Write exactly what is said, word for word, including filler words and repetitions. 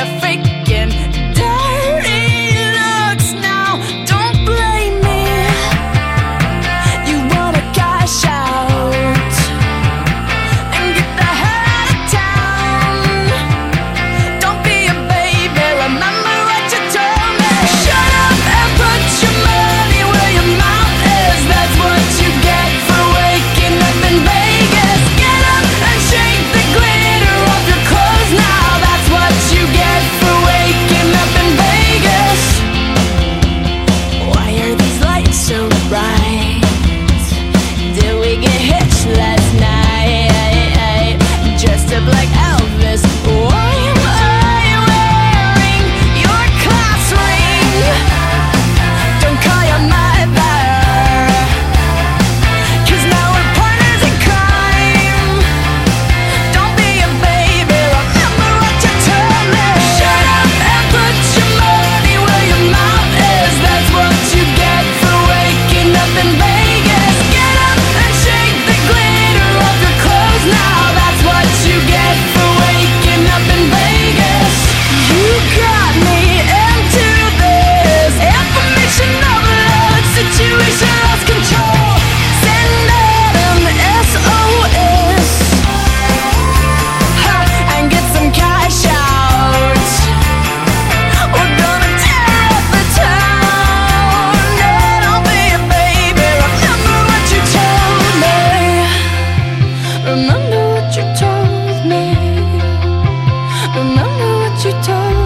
the freaking dirty looks now. Don't blame me. You wanna cash out and get the hell out of town. Don't be a baby, remember what you told me. Shut up and put your money where your mouth is. That's what you get for waking up in Vegas. Get up and shake the glitter off your clothes now. That's what you get for waking up in Vegas. Why are these lights so bright? Did we get hitched last night? Dressed up like Elvis. Why am I wearing your class ring? Don't call your mother, 'cause now we're partners in crime. Don't be a baby, remember what you told me. Shut up and put your money where your mouth is. That's what you get for waking up in Vegas. Get up and shake the glitter off your clothes now. That's what you get for waking up in Vegas. You got me into this information overload situation, lost control. Send out an S O S, huh, and get some cash out. We're gonna tear up the town. No, don't be a baby, remember what you told me. Remember what you told me. Remember what you told me.